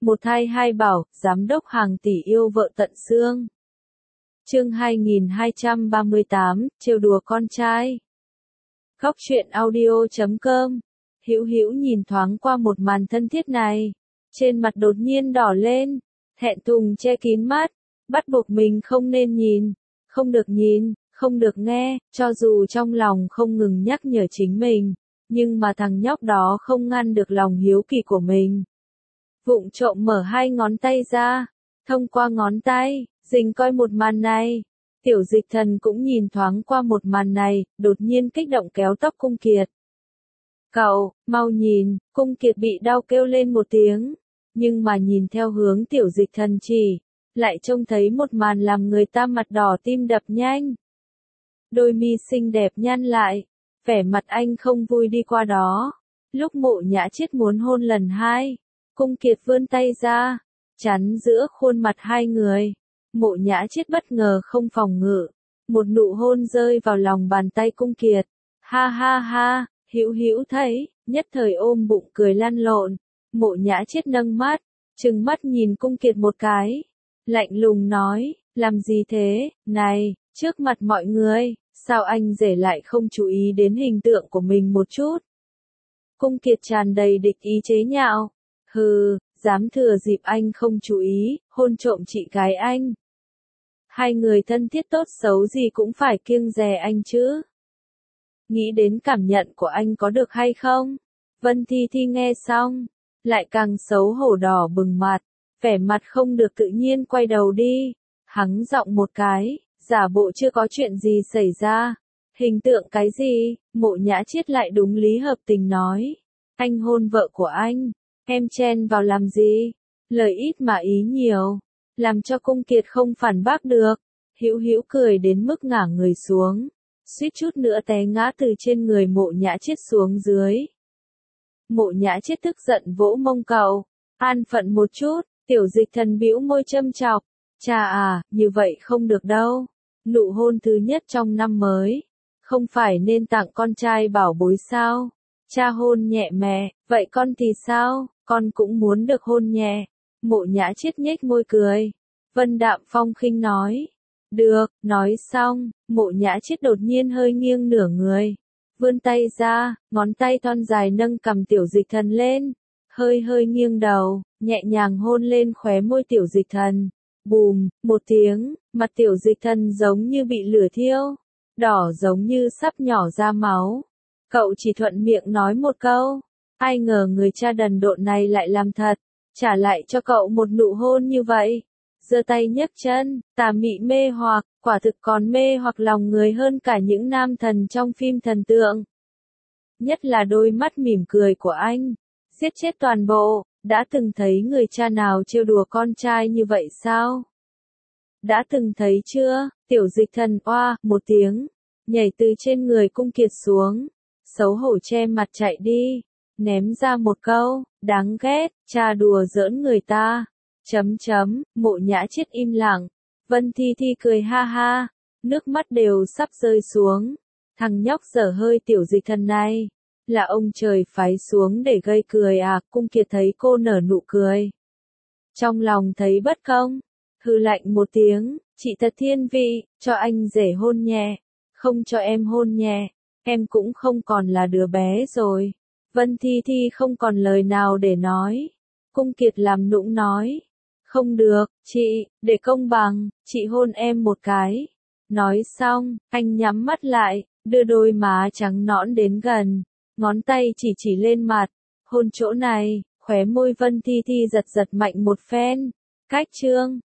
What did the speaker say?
Một thai hai bảo, giám đốc hàng tỷ yêu vợ tận xương. Chương 2238, trêu đùa con trai. Góc truyện audio.com. Hữu Hữu nhìn thoáng qua một màn thân thiết này, trên mặt đột nhiên đỏ lên, thẹn thùng che kín mắt, bắt buộc mình không nên nhìn, không được nghe, cho dù trong lòng không ngừng nhắc nhở chính mình, nhưng mà thằng nhóc đó không ngăn được lòng hiếu kỳ của mình. Vụng trộm mở hai ngón tay ra, thông qua ngón tay, dình coi một màn này. Tiểu Dịch Thần cũng nhìn thoáng qua một màn này, đột nhiên kích động kéo tóc Cung Kiệt. Cậu, mau nhìn, Cung Kiệt bị đau kêu lên một tiếng, nhưng mà nhìn theo hướng Tiểu Dịch Thần chỉ, lại trông thấy một màn làm người ta mặt đỏ tim đập nhanh. Đôi mi xinh đẹp nhăn lại, vẻ mặt anh không vui đi qua đó. Lúc Mộ Nhã Chiết muốn hôn lần hai, Cung Kiệt vươn tay ra, chắn giữa khuôn mặt hai người. Mộ Nhã Chiết bất ngờ không phòng ngự, một nụ hôn rơi vào lòng bàn tay Cung Kiệt. Ha ha ha, Hữu Hữu thấy, nhất thời ôm bụng cười lăn lộn. Mộ Nhã Chiết nâng mắt, trừng mắt nhìn Cung Kiệt một cái, lạnh lùng nói, làm gì thế, này, trước mặt mọi người, sao anh rể lại không chú ý đến hình tượng của mình một chút? Cung Kiệt tràn đầy địch ý chế nhạo, hừ, dám thừa dịp anh không chú ý, hôn trộm chị gái anh. Hai người thân thiết tốt xấu gì cũng phải kiêng dè anh chứ. Nghĩ đến cảm nhận của anh có được hay không? Vân Thi Thi nghe xong, lại càng xấu hổ đỏ bừng mặt, vẻ mặt không được tự nhiên quay đầu đi, hắng giọng một cái, giả bộ chưa có chuyện gì xảy ra. Hình tượng cái gì? Mộ Nhã Chiết lại đúng lý hợp tình nói. Anh hôn vợ của anh, em chen vào làm gì? Lời ít mà ý nhiều, làm cho Cung Kiệt không phản bác được. Hữu Hữu cười đến mức ngả người xuống, suýt chút nữa té ngã từ trên người Mộ Nhã Chiết xuống dưới. Mộ Nhã Chiết tức giận vỗ mông cậu, an phận một chút. Tiểu Dịch Thần bĩu môi châm chọc, cha à, như vậy không được đâu. Nụ hôn thứ nhất trong năm mới, không phải nên tặng con trai bảo bối sao? Cha hôn nhẹ mẹ, vậy con thì sao? Con cũng muốn được hôn nhẹ. Mộ Nhã Chiết nhếch môi cười. Vân Đạm Phong khinh nói. Được, nói xong, Mộ Nhã Chiết đột nhiên hơi nghiêng nửa người. Vươn tay ra, ngón tay thon dài nâng cằm Tiểu Dịch Thần lên. Hơi nghiêng đầu, nhẹ nhàng hôn lên khóe môi Tiểu Dịch Thần. Bùm, một tiếng, mặt Tiểu Dịch Thần giống như bị lửa thiêu, đỏ giống như sắp nhỏ ra máu. Cậu chỉ thuận miệng nói một câu, ai ngờ người cha đần độn này lại làm thật, trả lại cho cậu một nụ hôn như vậy. Giơ tay nhấc chân, tà mị mê hoặc, quả thực còn mê hoặc lòng người hơn cả những nam thần trong phim thần tượng. Nhất là đôi mắt mỉm cười của anh, giết chết toàn bộ. Đã từng thấy người cha nào trêu đùa con trai như vậy sao? Đã từng thấy chưa? Tiểu Dịch Thần oa một tiếng, nhảy từ trên người Cung Kiệt xuống, xấu hổ che mặt chạy đi, ném ra một câu, đáng ghét, cha đùa giỡn người ta. Mộ Nhã Chiết im lặng, Vân Thi Thi cười ha ha, nước mắt đều sắp rơi xuống. Thằng nhóc dở hơi Tiểu Dịch Thần này, là ông trời phái xuống để gây cười à? Cung Kiệt thấy cô nở nụ cười, trong lòng thấy bất công, hừ lạnh một tiếng, chị thật thiên vị, cho anh rể hôn nhẹ, không cho em hôn nhẹ, em cũng không còn là đứa bé rồi. Vân Thi Thi không còn lời nào để nói. Cung Kiệt làm nũng nói, không được, chị, để công bằng, chị hôn em một cái. Nói xong, anh nhắm mắt lại, đưa đôi má trắng nõn đến gần, ngón tay chỉ lên mặt, hôn chỗ này. Khóe môi Vân Thi Thi giật mạnh một phen. Cách chương